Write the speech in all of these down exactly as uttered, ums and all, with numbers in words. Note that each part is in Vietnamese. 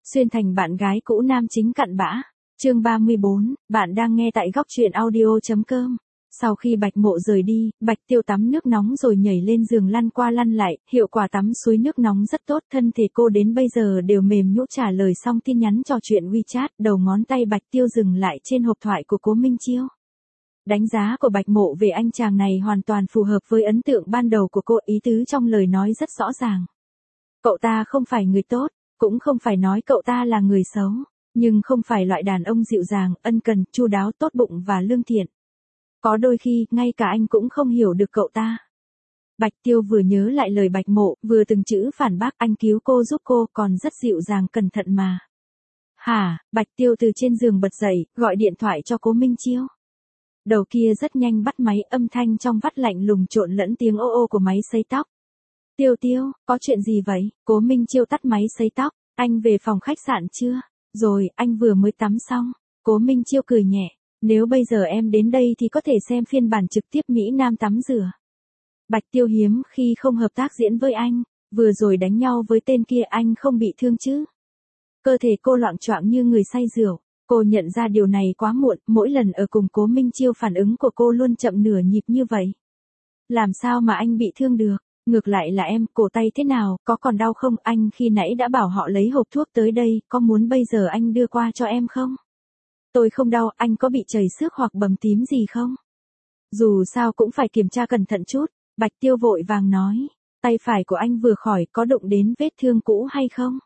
Xuyên thành bạn gái cũ nam chính cặn bã. Chương ba mươi bốn, bạn đang nghe tại góc truyện audio chấm com. Sau khi Bạch Mộ rời đi, Bạch Tiêu tắm nước nóng rồi nhảy lên giường lăn qua lăn lại, hiệu quả tắm suối nước nóng rất tốt, thân thể cô đến bây giờ đều mềm nhũn. Trả lời xong tin nhắn trò chuyện WeChat, đầu ngón tay Bạch Tiêu dừng lại trên hộp thoại của Cố Minh Chiêu. Đánh giá của Bạch Mộ về anh chàng này hoàn toàn phù hợp với ấn tượng ban đầu của cô, ý tứ trong lời nói rất rõ ràng. Cậu ta không phải người tốt, cũng không phải nói cậu ta là người xấu, nhưng không phải loại đàn ông dịu dàng, ân cần, chu đáo, tốt bụng và lương thiện. Có đôi khi, ngay cả anh cũng không hiểu được cậu ta. Bạch Tiêu vừa nhớ lại lời Bạch Mộ, vừa từng chữ phản bác, anh cứu cô giúp cô, còn rất dịu dàng cẩn thận mà. Hả? Bạch Tiêu từ trên giường bật dậy, gọi điện thoại cho Cố Minh Chiêu. Đầu kia rất nhanh bắt máy, âm thanh trong vắt lạnh lùng trộn lẫn tiếng ô ô của máy sấy tóc. Tiêu Tiêu, có chuyện gì vậy? Cố Minh Chiêu tắt máy sấy tóc. Anh về phòng khách sạn chưa? Rồi, anh vừa mới tắm xong. Cố Minh Chiêu cười nhẹ. Nếu bây giờ em đến đây thì có thể xem phiên bản trực tiếp Mỹ Nam tắm rửa. Bạch Tiêu hiếm khi không hợp tác diễn với anh. Vừa rồi đánh nhau với tên kia anh không bị thương chứ? Cơ thể cô loạng choạng như người say rượu. Cô nhận ra điều này quá muộn, mỗi lần ở cùng Cố Minh Chiêu phản ứng của cô luôn chậm nửa nhịp như vậy. Làm sao mà anh bị thương được? Ngược lại là em, cổ tay thế nào, có còn đau không? Anh khi nãy đã bảo họ lấy hộp thuốc tới đây, có muốn bây giờ anh đưa qua cho em không? Tôi không đau, anh có bị chảy xước hoặc bầm tím gì không? Dù sao cũng phải kiểm tra cẩn thận chút, Bạch Tiêu vội vàng nói. Tay phải của anh vừa khỏi, có đụng đến vết thương cũ hay không?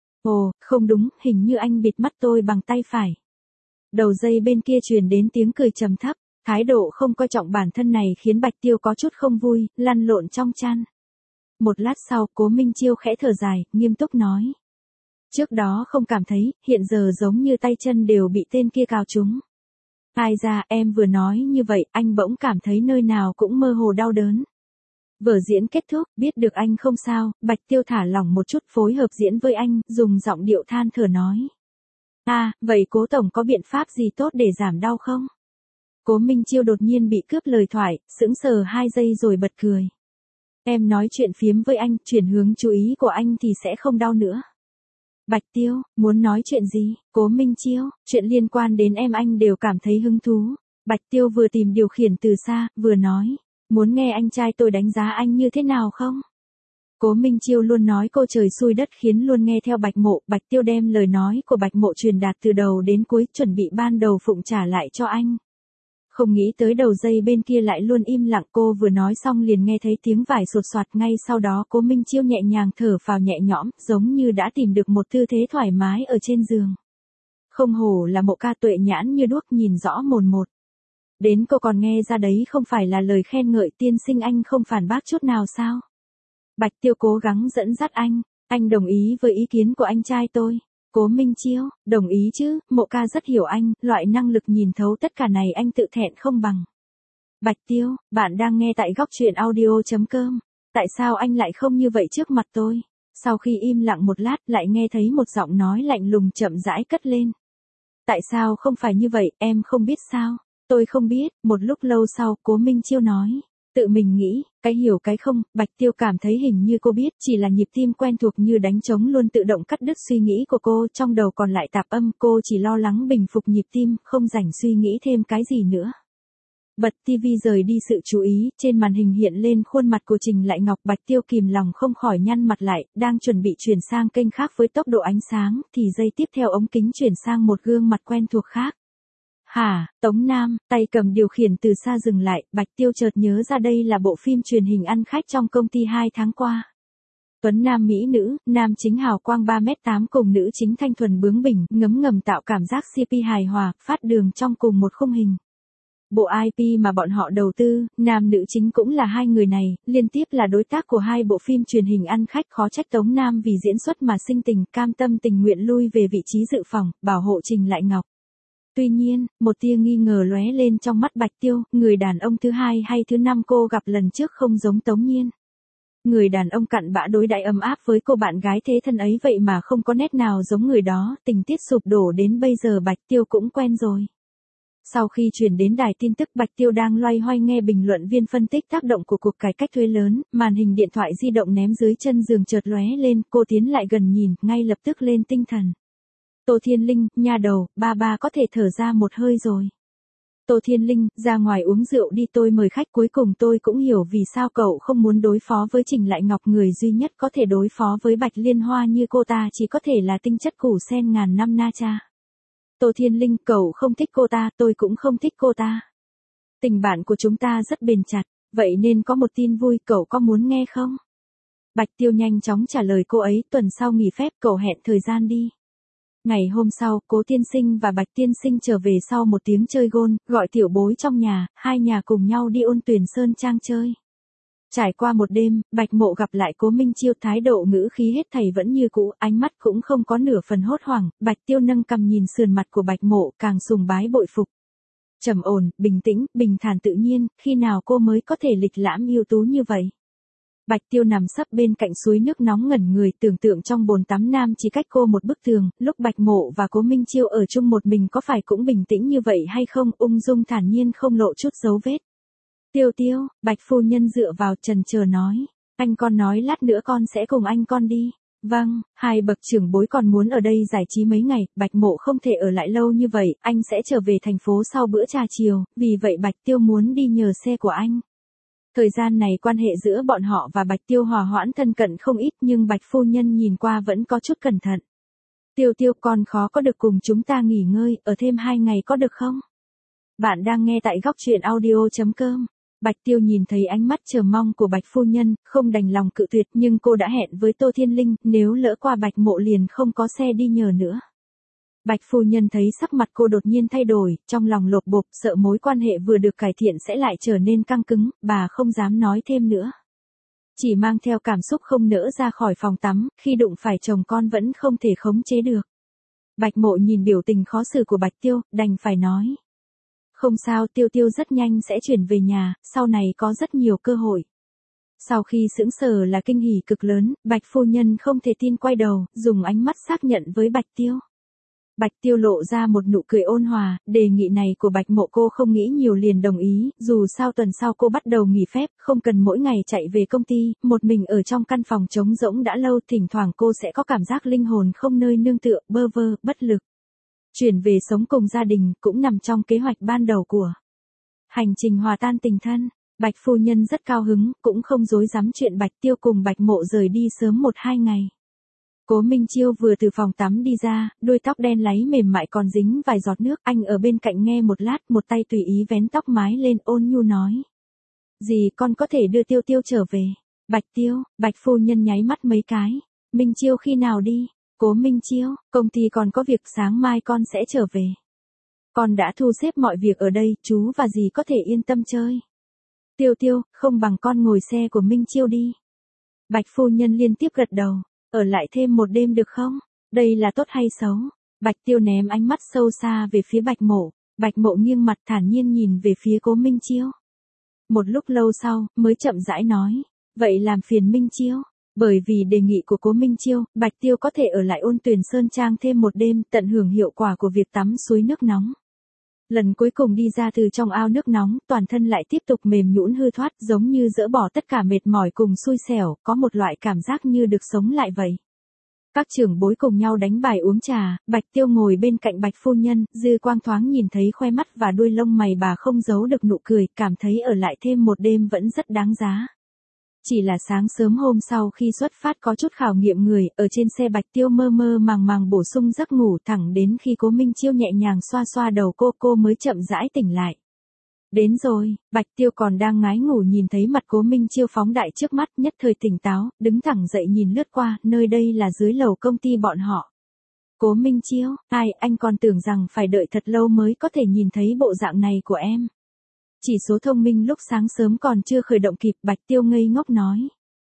Ồ, không đúng, hình như anh bịt mắt tôi bằng tay phải. Đầu dây bên kia truyền đến tiếng cười trầm thấp. Thái độ không coi trọng bản thân này khiến Bạch Tiêu có chút không vui, lăn lộn trong chăn. Một lát sau, Cố Minh Chiêu khẽ thở dài, nghiêm túc nói. Trước đó không cảm thấy, hiện giờ giống như tay chân đều bị tên kia cào trúng. Ai ra, em vừa nói như vậy, anh bỗng cảm thấy nơi nào cũng mơ hồ đau đớn. Vở diễn kết thúc, biết được anh không sao, Bạch Tiêu thả lỏng một chút phối hợp diễn với anh, dùng giọng điệu than thở nói. À, vậy Cố Tổng có biện pháp gì tốt để giảm đau không? Cố Minh Chiêu đột nhiên bị cướp lời thoại, sững sờ hai giây rồi bật cười. Em nói chuyện phiếm với anh, chuyển hướng chú ý của anh thì sẽ không đau nữa. Bạch Tiêu, muốn nói chuyện gì? Cố Minh Chiêu, chuyện liên quan đến em anh đều cảm thấy hứng thú. Bạch Tiêu vừa tìm điều khiển từ xa, vừa nói. Muốn nghe anh trai tôi đánh giá anh như thế nào không? Cố Minh Chiêu luôn nói cô trời xui đất khiến luôn nghe theo Bạch Mộ. Bạch Tiêu đem lời nói của Bạch Mộ truyền đạt từ đầu đến cuối, chuẩn bị ban đầu phụng trả lại cho anh. Không nghĩ tới đầu dây bên kia lại luôn im lặng, cô vừa nói xong liền nghe thấy tiếng vải sột soạt, ngay sau đó Cố Minh Chiêu nhẹ nhàng thở phào nhẹ nhõm, giống như đã tìm được một tư thế thoải mái ở trên giường. Không hổ là Mộ ca, tuệ nhãn như đuốc, nhìn rõ mồn một. Đến cô còn nghe ra đấy không phải là lời khen ngợi, tiên sinh anh không phản bác chút nào sao? Bạch Tiêu cố gắng dẫn dắt anh, anh đồng ý với ý kiến của anh trai tôi. Cố Minh Chiêu, đồng ý chứ, Mộ ca rất hiểu anh, loại năng lực nhìn thấu tất cả này anh tự thẹn không bằng. Bạch Tiêu, bạn đang nghe tại góc truyện audio chấm com. Tại sao anh lại không như vậy trước mặt tôi? Sau khi im lặng một lát lại nghe thấy một giọng nói lạnh lùng chậm rãi cất lên. Tại sao không phải như vậy, em không biết sao? Tôi không biết, một lúc lâu sau, Cố Minh Chiêu nói. Tự mình nghĩ, cái hiểu cái không, Bạch Tiêu cảm thấy hình như cô biết, chỉ là nhịp tim quen thuộc như đánh trống luôn tự động cắt đứt suy nghĩ của cô, trong đầu còn lại tạp âm, cô chỉ lo lắng bình phục nhịp tim, không rảnh suy nghĩ thêm cái gì nữa. Bật tivi rời đi sự chú ý, trên màn hình hiện lên khuôn mặt của Trình Lại Ngọc. Bạch Tiêu kìm lòng không khỏi nhăn mặt lại, đang chuẩn bị chuyển sang kênh khác với tốc độ ánh sáng, thì giây tiếp theo ống kính chuyển sang một gương mặt quen thuộc khác. Hả, Tống Nam, tay cầm điều khiển từ xa dừng lại, Bạch Tiêu chợt nhớ ra đây là bộ phim truyền hình ăn khách trong công ty hai tháng qua. Tuấn nam mỹ nữ, nam chính hào quang ba mét tám cùng nữ chính thanh thuần bướng bỉnh, ngấm ngầm tạo cảm giác xê pê hài hòa, phát đường trong cùng một khung hình. Bộ i pê mà bọn họ đầu tư, nam nữ chính cũng là hai người này, liên tiếp là đối tác của hai bộ phim truyền hình ăn khách, khó trách Tống Nam vì diễn xuất mà sinh tình, cam tâm tình nguyện lui về vị trí dự phòng, bảo hộ Trình Lại Ngọc. Tuy nhiên, một tia nghi ngờ lóe lên trong mắt Bạch Tiêu, người đàn ông thứ hai hay thứ năm cô gặp lần trước không giống Tống Nhiên. Người đàn ông cặn bã đối đãi ấm áp với cô bạn gái thế thân ấy vậy mà không có nét nào giống người đó, tình tiết sụp đổ đến bây giờ Bạch Tiêu cũng quen rồi. Sau khi chuyển đến đài tin tức, Bạch Tiêu đang loay hoay nghe bình luận viên phân tích tác động của cuộc cải cách thuế lớn, màn hình điện thoại di động ném dưới chân giường chợt lóe lên, cô tiến lại gần nhìn, ngay lập tức lên tinh thần. Tô Thiên Linh, nha đầu, ba ba có thể thở ra một hơi rồi. Tô Thiên Linh, ra ngoài uống rượu đi, tôi mời khách. Cuối cùng tôi cũng hiểu vì sao cậu không muốn đối phó với Trình Lại Ngọc, người duy nhất có thể đối phó với Bạch Liên Hoa như cô ta chỉ có thể là tinh chất củ sen ngàn năm Na Cha. Tô Thiên Linh, cậu không thích cô ta, tôi cũng không thích cô ta. Tình bạn của chúng ta rất bền chặt, vậy nên có một tin vui, cậu có muốn nghe không? Bạch Tiêu nhanh chóng trả lời cô ấy, tuần sau nghỉ phép, cậu hẹn thời gian đi. Ngày hôm sau, Cố Tiên Sinh và Bạch Tiên Sinh trở về sau một tiếng chơi gôn, gọi tiểu bối trong nhà, hai nhà cùng nhau đi Ôn Tuyền Sơn Trang chơi. Trải qua một đêm, Bạch Mộ gặp lại Cố Minh Chiêu, thái độ ngữ khí hết thảy vẫn như cũ, ánh mắt cũng không có nửa phần hốt hoảng. Bạch Tiêu nâng cằm nhìn sườn mặt của Bạch Mộ, càng sùng bái bội phục. Trầm ổn, bình tĩnh, bình thản tự nhiên, khi nào cô mới có thể lịch lãm ưu tú như vậy? Bạch Tiêu nằm sấp bên cạnh suối nước nóng ngẩn người, tưởng tượng trong bồn tắm nam chỉ cách cô một bức tường, lúc Bạch Mộ và Cố Minh Chiêu ở chung một mình có phải cũng bình tĩnh như vậy hay không, ung dung thản nhiên không lộ chút dấu vết. Tiêu Tiêu, Bạch phu nhân dựa vào trần chờ nói, anh con nói lát nữa con sẽ cùng anh con đi. Vâng, hai bậc trưởng bối còn muốn ở đây giải trí mấy ngày, Bạch Mộ không thể ở lại lâu như vậy, anh sẽ trở về thành phố sau bữa trà chiều, vì vậy Bạch Tiêu muốn đi nhờ xe của anh. Thời gian này quan hệ giữa bọn họ và Bạch Tiêu hòa hoãn thân cận không ít, nhưng Bạch phu nhân nhìn qua vẫn có chút cẩn thận. Tiêu Tiêu, con khó có được cùng chúng ta nghỉ ngơi, ở thêm hai ngày có được không? Bạn đang nghe tại góc truyện audio chấm com. Bạch Tiêu nhìn thấy ánh mắt chờ mong của Bạch phu nhân, không đành lòng cự tuyệt, nhưng cô đã hẹn với Tô Thiên Linh, nếu lỡ qua Bạch Mộ liền không có xe đi nhờ nữa. Bạch phu nhân thấy sắc mặt cô đột nhiên thay đổi, trong lòng lột bột, sợ mối quan hệ vừa được cải thiện sẽ lại trở nên căng cứng, bà không dám nói thêm nữa. Chỉ mang theo cảm xúc không nỡ ra khỏi phòng tắm, khi đụng phải chồng con vẫn không thể khống chế được. Bạch Mộ nhìn biểu tình khó xử của Bạch Tiêu, đành phải nói. Không sao, Tiêu Tiêu rất nhanh sẽ chuyển về nhà, sau này có rất nhiều cơ hội. Sau khi sững sờ là kinh hỉ cực lớn, Bạch phu nhân không thể tin quay đầu, dùng ánh mắt xác nhận với Bạch Tiêu. Bạch Tiêu lộ ra một nụ cười ôn hòa, đề nghị này của Bạch Mộ cô không nghĩ nhiều liền đồng ý, dù sao tuần sau cô bắt đầu nghỉ phép, không cần mỗi ngày chạy về công ty, một mình ở trong căn phòng trống rỗng đã lâu, thỉnh thoảng cô sẽ có cảm giác linh hồn không nơi nương tựa, bơ vơ, bất lực. Chuyển về sống cùng gia đình cũng nằm trong kế hoạch ban đầu của hành trình hòa tan tình thân. Bạch phu nhân rất cao hứng, cũng không dối dám chuyện Bạch Tiêu cùng Bạch Mộ rời đi sớm một hai ngày. Cố Minh Chiêu vừa từ phòng tắm đi ra, đuôi tóc đen láy mềm mại còn dính vài giọt nước, anh ở bên cạnh nghe một lát, một tay tùy ý vén tóc mái lên, ôn nhu nói. Dì con có thể đưa Tiêu Tiêu trở về. Bạch Tiêu, Bạch phu nhân nháy mắt mấy cái. Minh Chiêu khi nào đi? Cố Minh Chiêu, công ty còn có việc, sáng mai con sẽ trở về. Con đã thu xếp mọi việc ở đây, chú và dì có thể yên tâm chơi. Tiêu Tiêu, không bằng con ngồi xe của Minh Chiêu đi. Bạch phu nhân liên tiếp gật đầu. Ở lại thêm một đêm được không? Đây là tốt hay xấu? Bạch Tiêu ném ánh mắt sâu xa về phía Bạch Mộ. Bạch Mộ nghiêng mặt thản nhiên nhìn về phía Cố Minh Chiêu. Một lúc lâu sau, mới chậm rãi nói. Vậy làm phiền Minh Chiêu. Bởi vì đề nghị của Cố Minh Chiêu, Bạch Tiêu có thể ở lại Ôn Tuyền Sơn Trang thêm một đêm, tận hưởng hiệu quả của việc tắm suối nước nóng. Lần cuối cùng đi ra từ trong ao nước nóng, toàn thân lại tiếp tục mềm nhũn hư thoát, giống như dỡ bỏ tất cả mệt mỏi cùng xui xẻo, có một loại cảm giác như được sống lại vậy. Các trưởng bối cùng nhau đánh bài uống trà, Bạch Tiêu ngồi bên cạnh Bạch phu nhân, dư quang thoáng nhìn thấy khoe mắt và đuôi lông mày bà không giấu được nụ cười, cảm thấy ở lại thêm một đêm vẫn rất đáng giá. Chỉ là sáng sớm hôm sau khi xuất phát có chút khảo nghiệm người, ở trên xe Bạch Tiêu mơ mơ màng màng bổ sung giấc ngủ, thẳng đến khi Cố Minh Chiêu nhẹ nhàng xoa xoa đầu cô, cô mới chậm rãi tỉnh lại. Đến rồi, Bạch Tiêu còn đang ngái ngủ nhìn thấy mặt Cố Minh Chiêu phóng đại trước mắt, nhất thời tỉnh táo, đứng thẳng dậy nhìn lướt qua, nơi đây là dưới lầu công ty bọn họ. Cố Minh Chiêu, ai, anh còn tưởng rằng phải đợi thật lâu mới có thể nhìn thấy bộ dạng này của em. Chỉ số thông minh lúc sáng sớm còn chưa khởi động kịp, Bạch Tiêu ngây ngốc nói.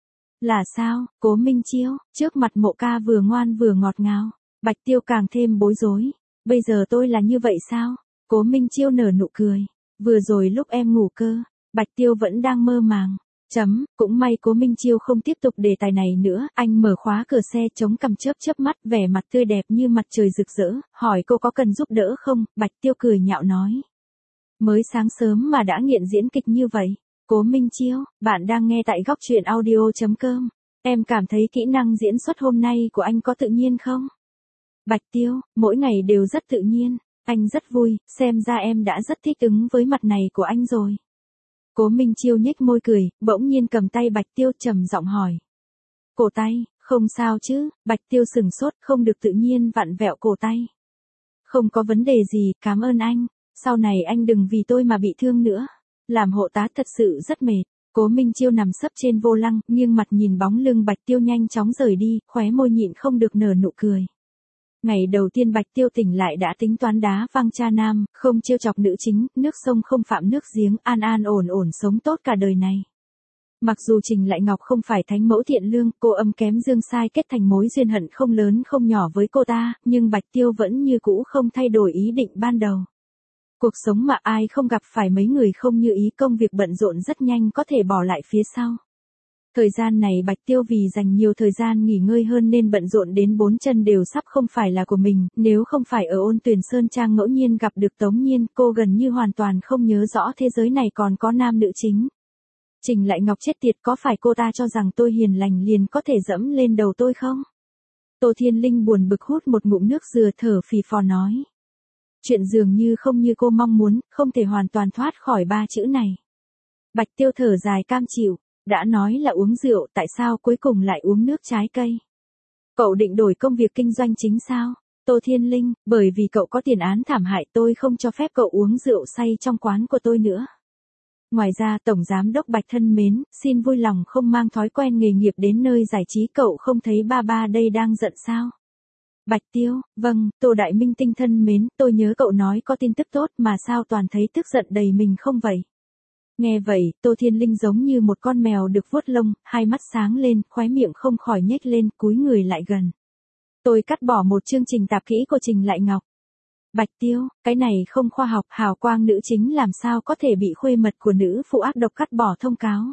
Là sao, Cố Minh Chiêu, trước mặt Mộ ca vừa ngoan vừa ngọt ngào. Bạch Tiêu càng thêm bối rối. Bây giờ tôi là như vậy sao? Cố Minh Chiêu nở nụ cười. Vừa rồi lúc em ngủ cơ, Bạch Tiêu vẫn đang mơ màng. Chấm, cũng may Cố Minh Chiêu không tiếp tục đề tài này nữa, anh mở khóa cửa xe chống cằm chớp chớp mắt, vẻ mặt tươi đẹp như mặt trời rực rỡ, hỏi cô có cần giúp đỡ không, Bạch Tiêu cười nhạo nói. Mới sáng sớm mà đã nghiện diễn kịch như vậy. Cố Minh Chiêu, bạn đang nghe tại góc truyện audio chấm com. Em cảm thấy kỹ năng diễn xuất hôm nay của anh có tự nhiên không? Bạch Tiêu, mỗi ngày đều rất tự nhiên, anh rất vui, xem ra em đã rất thích ứng với mặt này của anh rồi. Cố Minh Chiêu nhếch môi cười, bỗng nhiên cầm tay Bạch Tiêu trầm giọng hỏi. Cổ tay, không sao chứ? Bạch Tiêu sừng sốt, không được tự nhiên vặn vẹo cổ tay. Không có vấn đề gì, cảm ơn anh, sau này anh đừng vì tôi mà bị thương nữa. Làm hộ tá thật sự rất mệt. Cố Minh Chiêu nằm sấp trên vô lăng, nghiêng mặt nhìn bóng lưng Bạch Tiêu nhanh chóng rời đi, khóe môi nhịn không được nở nụ cười. Ngày đầu tiên Bạch Tiêu tỉnh lại đã tính toán đá văng cha nam, không trêu chọc nữ chính, nước sông không phạm nước giếng, an an ổn ổn sống tốt cả đời này. Mặc dù Trình Lại Ngọc không phải thánh mẫu thiện lương, cô âm kém dương sai kết thành mối duyên hận không lớn không nhỏ với cô ta, nhưng Bạch Tiêu vẫn như cũ không thay đổi ý định ban đầu. Cuộc sống mà ai không gặp phải mấy người không như ý, công việc bận rộn rất nhanh có thể bỏ lại phía sau. Thời gian này Bạch Tiêu vì dành nhiều thời gian nghỉ ngơi hơn nên bận rộn đến bốn chân đều sắp không phải là của mình, nếu không phải ở Ôn Tuyền Sơn Trang ngẫu nhiên gặp được Tống Nhiên, cô gần như hoàn toàn không nhớ rõ thế giới này còn có nam nữ chính. Trình Lại Ngọc chết tiệt, có phải cô ta cho rằng tôi hiền lành liền có thể dẫm lên đầu tôi không? Tô Thiên Linh buồn bực hút một ngụm nước dừa thở phì phò nói. Chuyện dường như không như cô mong muốn, không thể hoàn toàn thoát khỏi ba chữ này. Bạch Tiêu thở dài cam chịu, đã nói là uống rượu, tại sao cuối cùng lại uống nước trái cây? Cậu định đổi công việc kinh doanh chính sao? Tô Thiên Linh, bởi vì cậu có tiền án thảm hại tôi không cho phép cậu uống rượu say trong quán của tôi nữa. Ngoài ra Tổng Giám Đốc Bạch thân mến, xin vui lòng không mang thói quen nghề nghiệp đến nơi giải trí, cậu không thấy ba ba đây đang giận sao? Bạch Tiêu, vâng, Tô Đại Minh Tinh thân mến, tôi nhớ cậu nói có tin tức tốt mà sao toàn thấy tức giận đầy mình không vậy? Nghe vậy, Tô Thiên Linh giống như một con mèo được vuốt lông, hai mắt sáng lên, khóe miệng không khỏi nhếch lên, cúi người lại gần. Tôi cắt bỏ một chương trình tạp kỹ của Trình Lại Ngọc. Bạch Tiêu, cái này không khoa học, hào quang nữ chính làm sao có thể bị khuê mật của nữ phụ ác độc cắt bỏ thông cáo.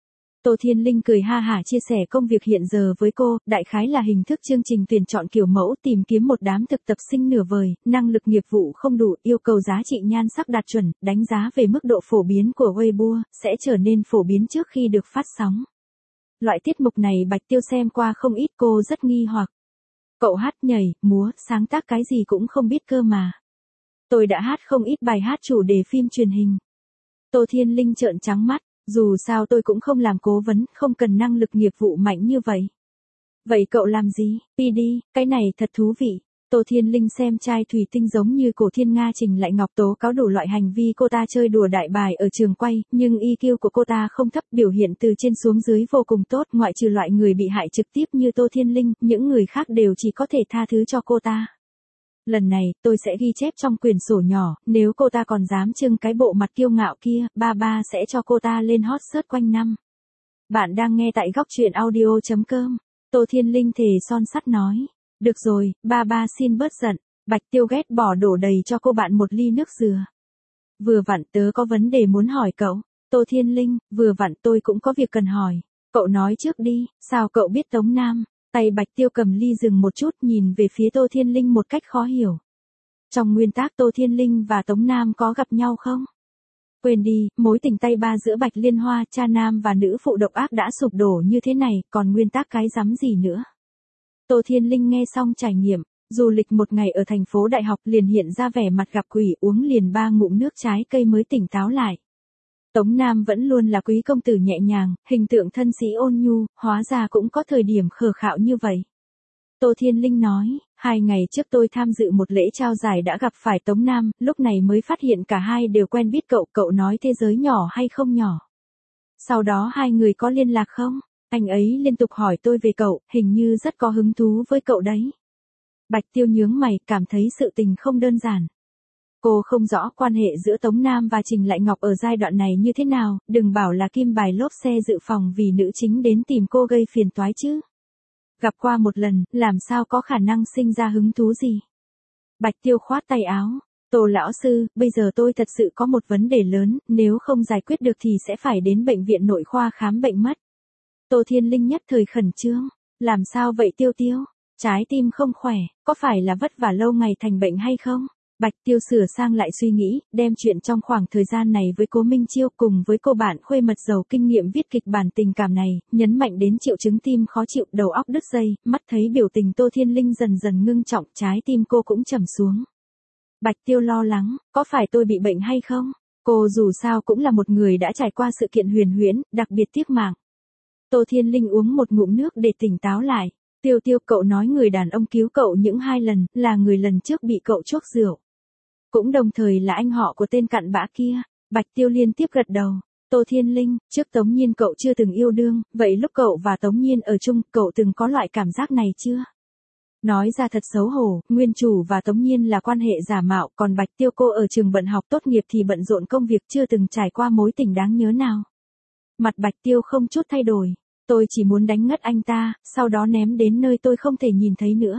Tô Thiên Linh cười ha hả chia sẻ công việc hiện giờ với cô, đại khái là hình thức chương trình tuyển chọn kiểu mẫu, tìm kiếm một đám thực tập sinh nửa vời, năng lực nghiệp vụ không đủ, yêu cầu giá trị nhan sắc đạt chuẩn, đánh giá về mức độ phổ biến của Weibo, sẽ trở nên phổ biến trước khi được phát sóng. Loại tiết mục này Bạch Tiêu xem qua không ít, cô rất nghi hoặc. Cậu hát nhảy, múa, sáng tác cái gì cũng không biết cơ mà. Tôi đã hát không ít bài hát chủ đề phim truyền hình. Tô Thiên Linh trợn trắng mắt. Dù sao tôi cũng không làm cố vấn, không cần năng lực nghiệp vụ mạnh như vậy. Vậy cậu làm gì? pê đê, cái này thật thú vị. Tô Thiên Linh xem chai thủy tinh giống như Cổ Thiên Nga Trình Lại Ngọc tố cáo đủ loại hành vi cô ta chơi đùa đại bài ở trường quay, nhưng e quy của cô ta không thấp, biểu hiện từ trên xuống dưới vô cùng tốt, ngoại trừ loại người bị hại trực tiếp như Tô Thiên Linh, những người khác đều chỉ có thể tha thứ cho cô ta. Lần này, tôi sẽ ghi chép trong quyển sổ nhỏ, nếu cô ta còn dám trưng cái bộ mặt kiêu ngạo kia, ba ba sẽ cho cô ta lên hot search quanh năm. Bạn đang nghe tại góc truyện audio chấm com. Tô Thiên Linh thề son sắt nói. Được rồi, ba ba xin bớt giận. Bạch Tiêu ghét bỏ đổ đầy cho cô bạn một ly nước dừa. Vừa vặn tớ có vấn đề muốn hỏi cậu. Tô Thiên Linh, vừa vặn tôi cũng có việc cần hỏi. Cậu nói trước đi, sao cậu biết Tống Nam? Tay Bạch Tiêu cầm ly dừng một chút, nhìn về phía Tô Thiên Linh một cách khó hiểu. Trong nguyên tắc Tô Thiên Linh và Tống Nam có gặp nhau không? Quên đi, mối tình tay ba giữa Bạch Liên Hoa, cha nam và nữ phụ độc ác đã sụp đổ như thế này, còn nguyên tắc cái rắm gì nữa? Tô Thiên Linh nghe xong trải nghiệm, du lịch một ngày ở thành phố đại học liền hiện ra vẻ mặt gặp quỷ, uống liền ba ngụm nước trái cây mới tỉnh táo lại. Tống Nam vẫn luôn là quý công tử nhẹ nhàng, hình tượng thân sĩ ôn nhu, hóa ra cũng có thời điểm khờ khạo như vậy. Tô Thiên Linh nói, hai ngày trước tôi tham dự một lễ trao giải đã gặp phải Tống Nam, lúc này mới phát hiện cả hai đều quen biết cậu, cậu nói thế giới nhỏ hay không nhỏ. Sau đó hai người có liên lạc không? Anh ấy liên tục hỏi tôi về cậu, hình như rất có hứng thú với cậu đấy. Bạch Tiêu nhướng mày, cảm thấy sự tình không đơn giản. Cô không rõ quan hệ giữa Tống Nam và Trình Lại Ngọc ở giai đoạn này như thế nào, đừng bảo là kim bài lốp xe dự phòng vì nữ chính đến tìm cô gây phiền toái chứ. Gặp qua một lần, làm sao có khả năng sinh ra hứng thú gì. Bạch Tiêu khoát tay áo, Tô lão sư, bây giờ tôi thật sự có một vấn đề lớn, nếu không giải quyết được thì sẽ phải đến bệnh viện nội khoa khám bệnh mất. Tô Thiên Linh nhất thời khẩn trương, làm sao vậy Tiêu Tiêu, trái tim không khỏe, có phải là vất vả lâu ngày thành bệnh hay không? Bạch Tiêu sửa sang lại suy nghĩ, đem chuyện trong khoảng thời gian này với Cố Minh Chiêu cùng với cô bạn khuê mật giàu kinh nghiệm viết kịch bản tình cảm này, nhấn mạnh đến triệu chứng tim khó chịu, đầu óc đứt dây, mắt thấy biểu tình Tô Thiên Linh dần dần ngưng trọng, trái tim cô cũng trầm xuống. Bạch Tiêu lo lắng, có phải tôi bị bệnh hay không? Cô dù sao cũng là một người đã trải qua sự kiện huyền huyễn, đặc biệt tiếc mạng. Tô Thiên Linh uống một ngụm nước để tỉnh táo lại. Tiêu Tiêu, cậu nói người đàn ông cứu cậu những hai lần, là người lần trước bị cậu chuốc rượu. Cũng đồng thời là anh họ của tên cặn bã kia. Bạch Tiêu liên tiếp gật đầu. Tô Thiên Linh, trước Tống Nhiên cậu chưa từng yêu đương, vậy lúc cậu và Tống Nhiên ở chung, cậu từng có loại cảm giác này chưa? Nói ra thật xấu hổ, nguyên chủ và Tống Nhiên là quan hệ giả mạo, còn Bạch Tiêu cô ở trường bận học tốt nghiệp thì bận rộn công việc, chưa từng trải qua mối tình đáng nhớ nào. Mặt Bạch Tiêu không chút thay đổi. Tôi chỉ muốn đánh ngất anh ta, sau đó ném đến nơi tôi không thể nhìn thấy nữa.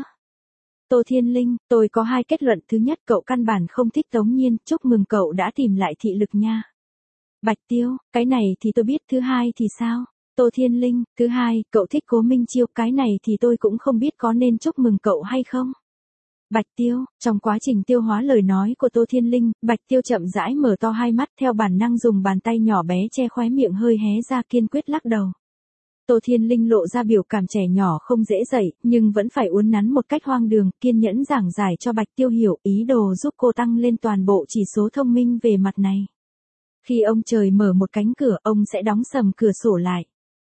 Tô Thiên Linh, tôi có hai kết luận. Thứ nhất, cậu căn bản không thích Tống Nhiên, chúc mừng cậu đã tìm lại thị lực nha. Bạch Tiêu, cái này thì tôi biết. Thứ hai thì sao? Tô Thiên Linh, thứ hai, cậu thích Cố Minh Chiêu, cái này thì tôi cũng không biết có nên chúc mừng cậu hay không. Bạch Tiêu, trong quá trình tiêu hóa lời nói của Tô Thiên Linh, Bạch Tiêu chậm rãi mở to hai mắt, theo bản năng dùng bàn tay nhỏ bé che khóe miệng hơi hé ra, kiên quyết lắc đầu. Tô Thiên Linh lộ ra biểu cảm trẻ nhỏ không dễ dậy, nhưng vẫn phải uốn nắn một cách hoang đường, kiên nhẫn giảng giải cho Bạch Tiêu hiểu, ý đồ giúp cô tăng lên toàn bộ chỉ số thông minh về mặt này. Khi ông trời mở một cánh cửa, ông sẽ đóng sầm cửa sổ lại.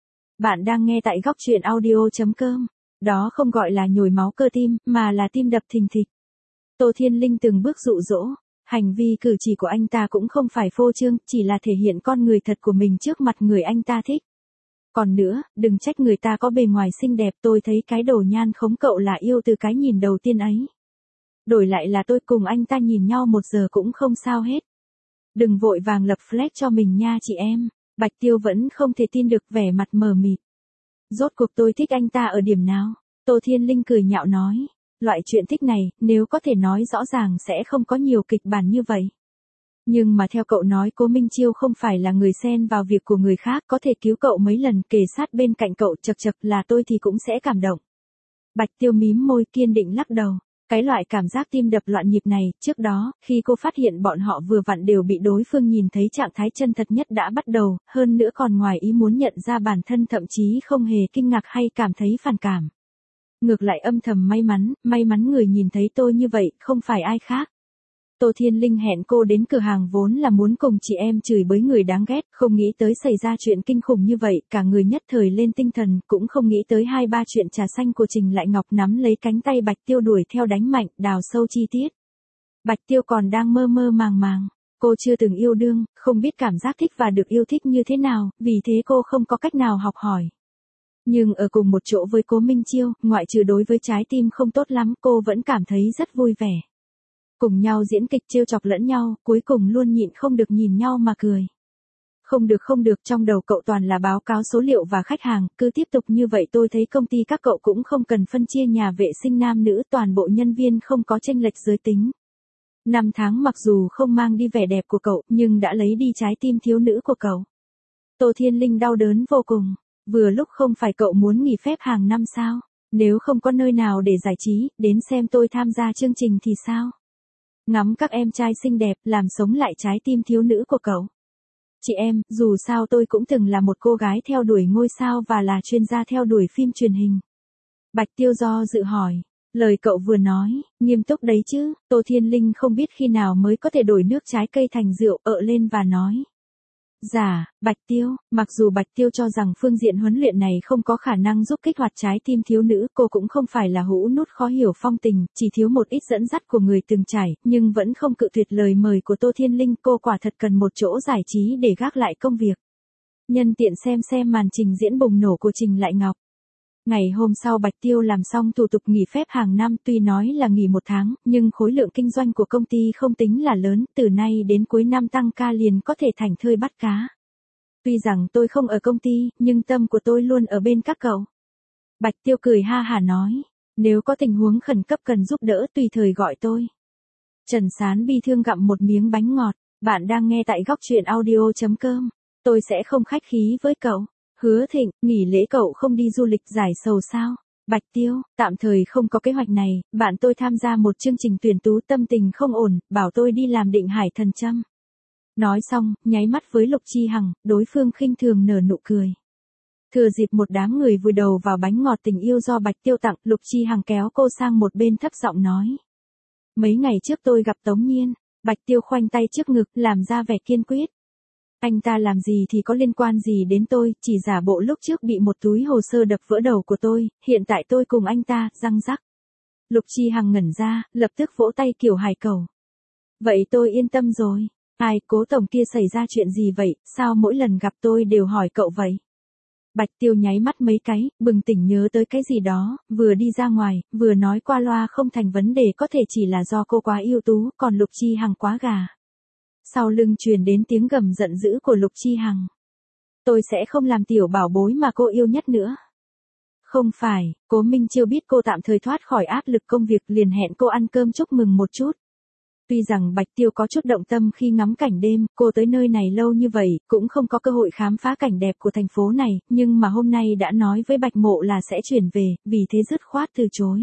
Bạn đang nghe tại góc truyện audio chấm com. Đó không gọi là nhồi máu cơ tim, mà là tim đập thình thịch. Tô Thiên Linh từng bước dụ dỗ. Hành vi cử chỉ của anh ta cũng không phải phô trương, chỉ là thể hiện con người thật của mình trước mặt người anh ta thích. Còn nữa, đừng trách người ta có bề ngoài xinh đẹp, tôi thấy cái đồ nhan khống cậu là yêu từ cái nhìn đầu tiên ấy. Đổi lại là tôi cùng anh ta nhìn nhau một giờ cũng không sao hết. Đừng vội vàng lập flag cho mình nha chị em. Bạch Tiêu vẫn không thể tin được, vẻ mặt mờ mịt. Rốt cuộc tôi thích anh ta ở điểm nào? Tô Thiên Linh cười nhạo nói. Loại chuyện thích này, nếu có thể nói rõ ràng sẽ không có nhiều kịch bản như vậy. Nhưng mà theo cậu nói Cố Minh Chiêu không phải là người xen vào việc của người khác, có thể cứu cậu mấy lần, kề sát bên cạnh cậu, chật chật, là tôi thì cũng sẽ cảm động. Bạch Tiêu mím môi, kiên định lắc đầu. Cái loại cảm giác tim đập loạn nhịp này, trước đó, khi cô phát hiện bọn họ vừa vặn đều bị đối phương nhìn thấy trạng thái chân thật nhất đã bắt đầu, hơn nữa còn ngoài ý muốn nhận ra bản thân, thậm chí không hề kinh ngạc hay cảm thấy phản cảm. Ngược lại âm thầm may mắn, may mắn người nhìn thấy tôi như vậy, không phải ai khác. Tô Thiên Linh hẹn cô đến cửa hàng vốn là muốn cùng chị em chửi bới người đáng ghét, không nghĩ tới xảy ra chuyện kinh khủng như vậy, cả người nhất thời lên tinh thần, cũng không nghĩ tới hai ba chuyện trà xanh của Trình Lại Ngọc, nắm lấy cánh tay Bạch Tiêu đuổi theo đánh mạnh, đào sâu chi tiết. Bạch Tiêu còn đang mơ mơ màng màng, cô chưa từng yêu đương, không biết cảm giác thích và được yêu thích như thế nào, vì thế cô không có cách nào học hỏi. Nhưng ở cùng một chỗ với Cố Minh Chiêu, ngoại trừ đối với trái tim không tốt lắm, cô vẫn cảm thấy rất vui vẻ. Cùng nhau diễn kịch trêu chọc lẫn nhau, cuối cùng luôn nhịn không được nhìn nhau mà cười. Không được không được, trong đầu cậu toàn là báo cáo số liệu và khách hàng, cứ tiếp tục như vậy tôi thấy công ty các cậu cũng không cần phân chia nhà vệ sinh nam nữ, toàn bộ nhân viên không có chênh lệch giới tính. Năm tháng mặc dù không mang đi vẻ đẹp của cậu, nhưng đã lấy đi trái tim thiếu nữ của cậu. Tô Thiên Linh đau đớn vô cùng, vừa lúc không phải cậu muốn nghỉ phép hàng năm sao? Nếu không có nơi nào để giải trí, đến xem tôi tham gia chương trình thì sao? Ngắm các em trai xinh đẹp, làm sống lại trái tim thiếu nữ của cậu. Chị em, dù sao tôi cũng từng là một cô gái theo đuổi ngôi sao và là chuyên gia theo đuổi phim truyền hình. Bạch Tiêu do dự hỏi. Lời cậu vừa nói, nghiêm túc đấy chứ? Tô Thiên Linh không biết khi nào mới có thể đổi nước trái cây thành rượu, ợ lên và nói. Dạ, Bạch Tiêu, mặc dù Bạch Tiêu cho rằng phương diện huấn luyện này không có khả năng giúp kích hoạt trái tim thiếu nữ, cô cũng không phải là hũ nút khó hiểu phong tình, chỉ thiếu một ít dẫn dắt của người từng trải, nhưng vẫn không cự tuyệt lời mời của Tô Thiên Linh, cô quả thật cần một chỗ giải trí để gác lại công việc. Nhân tiện xem xem màn trình diễn bùng nổ của Trình Lại Ngọc. Ngày hôm sau Bạch Tiêu làm xong thủ tục nghỉ phép hàng năm, tuy nói là nghỉ một tháng, nhưng khối lượng kinh doanh của công ty không tính là lớn, từ nay đến cuối năm tăng ca liền có thể thảnh thơi bắt cá. Tuy rằng tôi không ở công ty, nhưng tâm của tôi luôn ở bên các cậu. Bạch Tiêu cười ha hả nói, nếu có tình huống khẩn cấp cần giúp đỡ tùy thời gọi tôi. Trần Sán bi thương gặm một miếng bánh ngọt, bạn đang nghe tại góc truyện audio chấm com, tôi sẽ không khách khí với cậu. Hứa Thịnh, nghỉ lễ cậu không đi du lịch giải sầu sao? Bạch Tiêu, tạm thời không có kế hoạch này, bạn tôi tham gia một chương trình tuyển tú tâm tình không ổn, bảo tôi đi làm định hải thần châm. Nói xong, nháy mắt với Lục Chi Hằng, đối phương khinh thường nở nụ cười. Thừa dịp một đám người vùi đầu vào bánh ngọt tình yêu do Bạch Tiêu tặng, Lục Chi Hằng kéo cô sang một bên thấp giọng nói. Mấy ngày trước tôi gặp Tống Nhiên, Bạch Tiêu khoanh tay trước ngực, làm ra vẻ kiên quyết. Anh ta làm gì thì có liên quan gì đến tôi, chỉ giả bộ lúc trước bị một túi hồ sơ đập vỡ đầu của tôi, hiện tại tôi cùng anh ta, răng rắc. Lục Chi Hằng ngẩn ra, lập tức vỗ tay kiểu hài cẩu. Vậy tôi yên tâm rồi. Ai, Cố tổng kia xảy ra chuyện gì vậy, sao mỗi lần gặp tôi đều hỏi cậu vậy? Bạch Tiêu nháy mắt mấy cái, bừng tỉnh nhớ tới cái gì đó, vừa đi ra ngoài, vừa nói qua loa không thành vấn đề, có thể chỉ là do cô quá ưu tú, còn Lục Chi Hằng quá gà. Sau lưng truyền đến tiếng gầm giận dữ của Lục Chi Hằng. Tôi sẽ không làm tiểu bảo bối mà cô yêu nhất nữa. Không phải, Cố Minh Chiêu biết cô tạm thời thoát khỏi áp lực công việc liền hẹn cô ăn cơm chúc mừng một chút. Tuy rằng Bạch Tiêu có chút động tâm khi ngắm cảnh đêm, cô tới nơi này lâu như vậy, cũng không có cơ hội khám phá cảnh đẹp của thành phố này, nhưng mà hôm nay đã nói với Bạch Mộ là sẽ chuyển về, vì thế dứt khoát từ chối.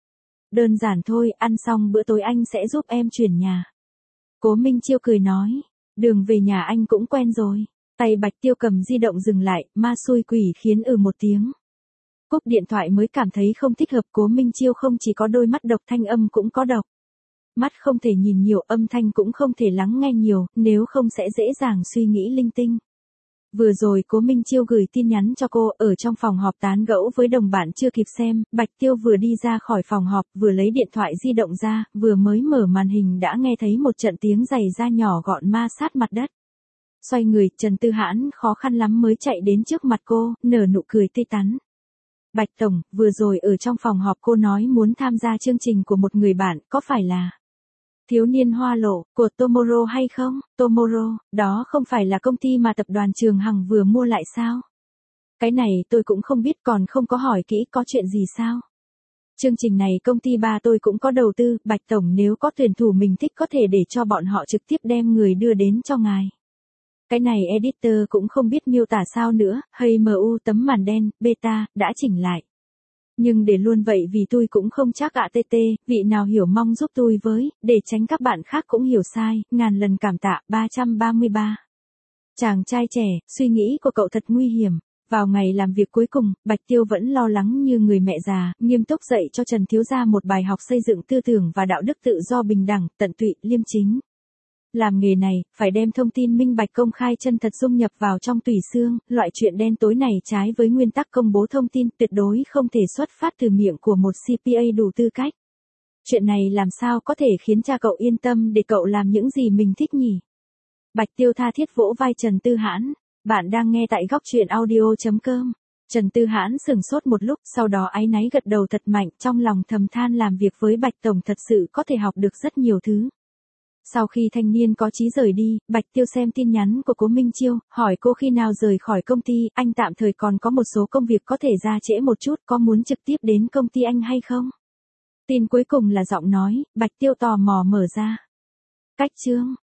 Đơn giản thôi, ăn xong bữa tối anh sẽ giúp em chuyển nhà. Cố Minh Chiêu cười nói, đường về nhà anh cũng quen rồi. Tay Bạch Tiêu cầm di động dừng lại, ma xui quỷ khiến ừ một tiếng. Cúp điện thoại mới cảm thấy không thích hợp. Cố Minh Chiêu không chỉ có đôi mắt độc, thanh âm cũng có độc. Mắt không thể nhìn nhiều, âm thanh cũng không thể lắng nghe nhiều, nếu không sẽ dễ dàng suy nghĩ linh tinh. Vừa rồi Cố Minh Chiêu gửi tin nhắn cho cô, ở trong phòng họp tán gẫu với đồng bạn chưa kịp xem, Bạch Tiêu vừa đi ra khỏi phòng họp, vừa lấy điện thoại di động ra, vừa mới mở màn hình đã nghe thấy một trận tiếng giày da nhỏ gọn ma sát mặt đất. Xoay người, Trần Tư Hãn khó khăn lắm mới chạy đến trước mặt cô, nở nụ cười tươi tắn. Bạch Tổng, vừa rồi ở trong phòng họp cô nói muốn tham gia chương trình của một người bạn, có phải là Thiếu niên hoa lộ, của Tomorrow hay không? Tomorrow, đó không phải là công ty mà tập đoàn Trường Hằng vừa mua lại sao? Cái này tôi cũng không biết, còn không có hỏi kỹ, có chuyện gì sao? Chương trình này công ty ba tôi cũng có đầu tư, Bạch Tổng nếu có tuyển thủ mình thích có thể để cho bọn họ trực tiếp đem người đưa đến cho ngài. Cái này editor cũng không biết miêu tả sao nữa, hay mu tấm màn đen, beta, đã chỉnh lại. Nhưng để luôn vậy vì tôi cũng không chắc ạ tê tê, vị nào hiểu mong giúp tôi với, để tránh các bạn khác cũng hiểu sai, ngàn lần cảm tạ, ba trăm ba mươi ba. Chàng trai trẻ, suy nghĩ của cậu thật nguy hiểm. Vào ngày làm việc cuối cùng, Bạch Tiêu vẫn lo lắng như người mẹ già, nghiêm túc dạy cho Trần Thiếu Gia một bài học xây dựng tư tưởng và đạo đức tự do bình đẳng, tận tụy, liêm chính. Làm nghề này, phải đem thông tin minh bạch công khai chân thật dung nhập vào trong tủy xương, loại chuyện đen tối này trái với nguyên tắc công bố thông tin tuyệt đối không thể xuất phát từ miệng của một xê pê a đủ tư cách. Chuyện này làm sao có thể khiến cha cậu yên tâm để cậu làm những gì mình thích nhỉ? Bạch Tiêu tha thiết vỗ vai Trần Tư Hãn. Bạn đang nghe tại góc truyện audio chấm com. Trần Tư Hãn sửng sốt một lúc, sau đó áy náy gật đầu thật mạnh, trong lòng thầm than làm việc với Bạch Tổng thật sự có thể học được rất nhiều thứ. Sau khi thanh niên có chí rời đi, Bạch Tiêu xem tin nhắn của Cố Minh Chiêu, hỏi cô khi nào rời khỏi công ty, anh tạm thời còn có một số công việc có thể ra trễ một chút, có muốn trực tiếp đến công ty anh hay không? Tin cuối cùng là giọng nói, Bạch Tiêu tò mò mở ra. Cách chương.